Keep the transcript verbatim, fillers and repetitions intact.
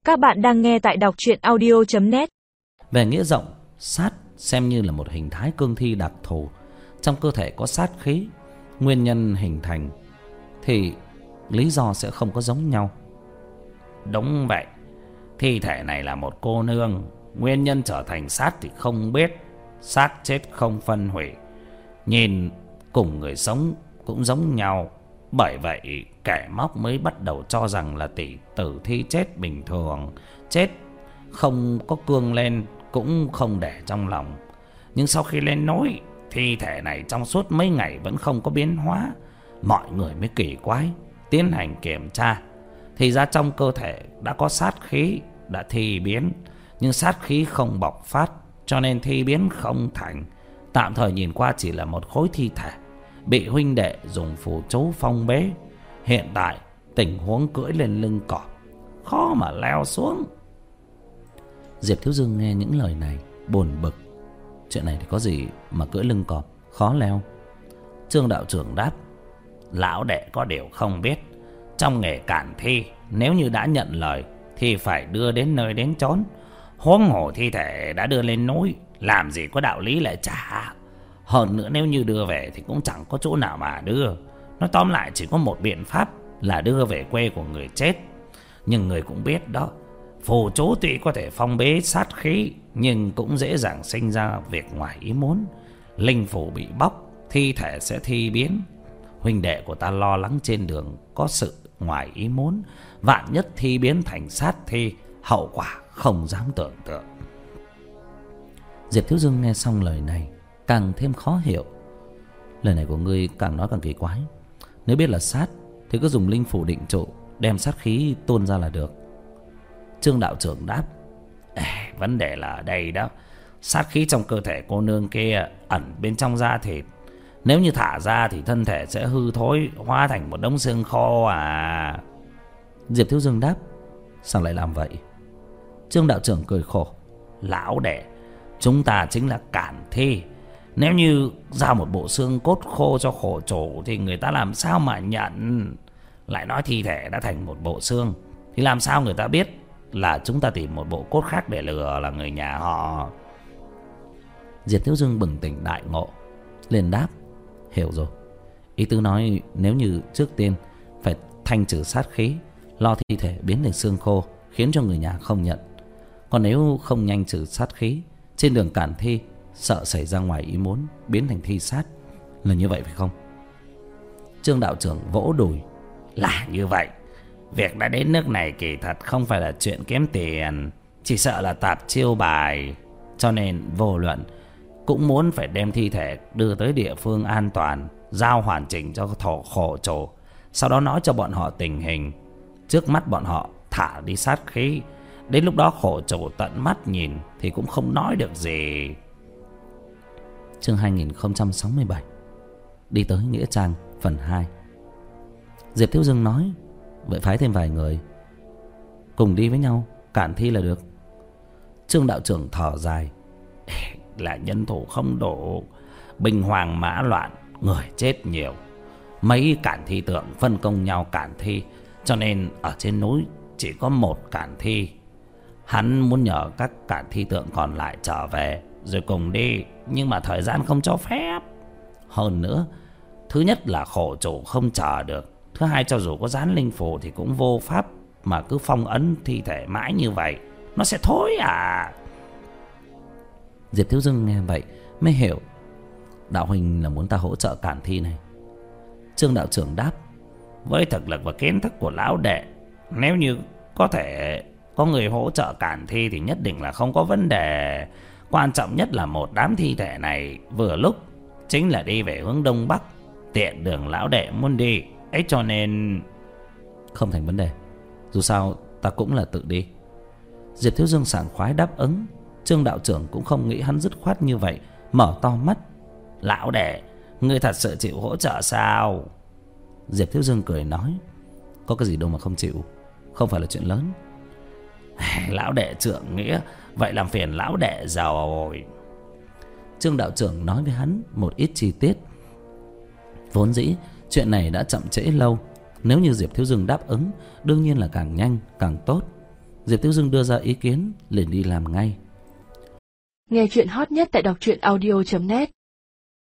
Các bạn đang nghe tại đọc truyện audio chấm net. Về nghĩa rộng, sát xem như là một hình thái cương thi đặc thù. Trong cơ thể có sát khí, nguyên nhân hình thành thì lý do sẽ không có giống nhau. Đúng vậy, thi thể này là một cô nương. Nguyên nhân trở thành sát thì không biết. Xác chết không phân hủy, nhìn cùng người sống cũng giống nhau. Bởi vậy kẻ móc mới bắt đầu cho rằng là tỷ tử thi chết bình thường, chết không có cương lên, cũng không để trong lòng. Nhưng sau khi lên núi, thi thể này trong suốt mấy ngày vẫn không có biến hóa. Mọi người mới kỳ quái, tiến hành kiểm tra. Thì ra trong cơ thể đã có sát khí đã thi biến, nhưng sát khí không bộc phát, cho nên thi biến không thành. Tạm thời nhìn qua chỉ là một khối thi thể bị huynh đệ dùng phù chú phong bế. Hiện tại tình huống cưỡi lên lưng cọp khó mà leo xuống. Diệp Thiếu Dương nghe những lời này buồn bực. Chuyện này thì có gì mà cưỡi lưng cọp khó leo? Trương đạo trưởng đáp: lão đệ có điều không biết, trong nghề cản thi, nếu như đã nhận lời thì phải đưa đến nơi đến chốn. Huống hồ thi thể đã đưa lên núi, làm gì có đạo lý lại trả. Hơn nữa nếu như đưa về thì cũng chẳng có chỗ nào mà đưa. Nói tóm lại chỉ có một biện pháp là đưa về quê của người chết. Nhưng người cũng biết đó, phù chú tuy có thể phong bế sát khí, nhưng cũng dễ dàng sinh ra việc ngoài ý muốn. Linh phù bị bóc, thi thể sẽ thi biến. Huynh đệ của ta lo lắng trên đường có sự ngoài ý muốn, vạn nhất thi biến thành sát thi, hậu quả không dám tưởng tượng. Diệp Thiếu Dương nghe xong lời này càng thêm khó hiểu. Lời này của ngươi càng nói càng kỳ quái. Nếu biết là sát thì cứ dùng linh phủ định trụ, đem sát khí tuôn ra là được. Trương đạo trưởng đáp: Ê, vấn đề là ở đây đó. Sát khí trong cơ thể cô nương kia ẩn bên trong da thịt. Nếu như thả ra thì thân thể sẽ hư thối, hóa thành một đống xương khô à. Diệp Thiếu Dương đáp: sao lại làm vậy? Trương đạo trưởng cười khổ: lão đệ, chúng ta chính là cản thi. Nếu như giao một bộ xương cốt khô cho khổ chủ thì người ta làm sao mà nhận. Lại nói thi thể đã thành một bộ xương thì làm sao người ta biết là chúng ta tìm một bộ cốt khác để lừa là người nhà họ. Diệp Thiếu Dương bừng tỉnh đại ngộ, liền đáp: hiểu rồi. Ý tứ nói nếu như trước tiên phải thanh trừ sát khí, lo thi thể biến thành xương khô, khiến cho người nhà không nhận. Còn nếu không nhanh trừ sát khí, trên đường cản thi sợ xảy ra ngoài ý muốn, biến thành thi sát. Là như vậy phải không? Trương đạo trưởng vỗ đùi: là như vậy. Việc đã đến nước này kỳ thật không phải là chuyện kiếm tiền, chỉ sợ là tạp chiêu bài. Cho nên vô luận cũng muốn phải đem thi thể đưa tới địa phương an toàn, giao hoàn chỉnh cho thổ khổ chủ. Sau đó nói cho bọn họ tình hình. Trước mắt bọn họ thả đi sát khí, đến lúc đó khổ chủ tận mắt nhìn thì cũng không nói được gì. Chương hai nghìn không trăm sáu mươi bảy, đi tới nghĩa trang phần hai. Diệp Thiếu Dương nói: vậy phái thêm vài người cùng đi với nhau cản thi là được. Trương đạo trưởng thở dài: là nhân thủ không đủ, binh hoàng mã loạn, người chết nhiều. Mấy cản thi tượng phân công nhau cản thi, cho nên ở trên núi chỉ có một cản thi. Hắn muốn nhờ các cản thi tượng còn lại trở về rồi cùng đi, nhưng mà thời gian không cho phép. Hơn nữa, thứ nhất là khổ chủ không chờ được, thứ hai cho dù có dán linh phù thì cũng vô pháp mà cứ phong ấn thi thể mãi như vậy, nó sẽ thối à. Diệp Thiếu Dương nghe vậy mới hiểu. Đạo huynh là muốn ta hỗ trợ cản thi này? Trương đạo trưởng đáp: với thực lực và kiến thức của lão đệ, nếu như có thể có người hỗ trợ cản thi thì nhất định là không có vấn đề. Quan trọng nhất là một đám thi thể này vừa lúc chính là đi về hướng đông bắc, tiện đường lão đệ muốn đi ấy, cho nên không thành vấn đề. Dù sao ta cũng là tự đi. Diệp Thiếu Dương sảng khoái đáp ứng. Trương đạo trưởng cũng không nghĩ hắn dứt khoát như vậy, mở to mắt: lão đệ, ngươi thật sự chịu hỗ trợ sao? Diệp Thiếu Dương cười nói: có cái gì đâu mà không chịu, không phải là chuyện lớn. Lão đệ trượng nghĩa, vậy làm phiền lão đệ rồi. Trương đạo trưởng nói với hắn một ít chi tiết. Vốn dĩ chuyện này đã chậm trễ lâu, nếu như Diệp Thiếu Dương đáp ứng, đương nhiên là càng nhanh càng tốt. Diệp Tiểu Dưng đưa ra ý kiến, liền đi làm ngay. Nghe chuyện hot nhất tại đọc truyện audio chấm net.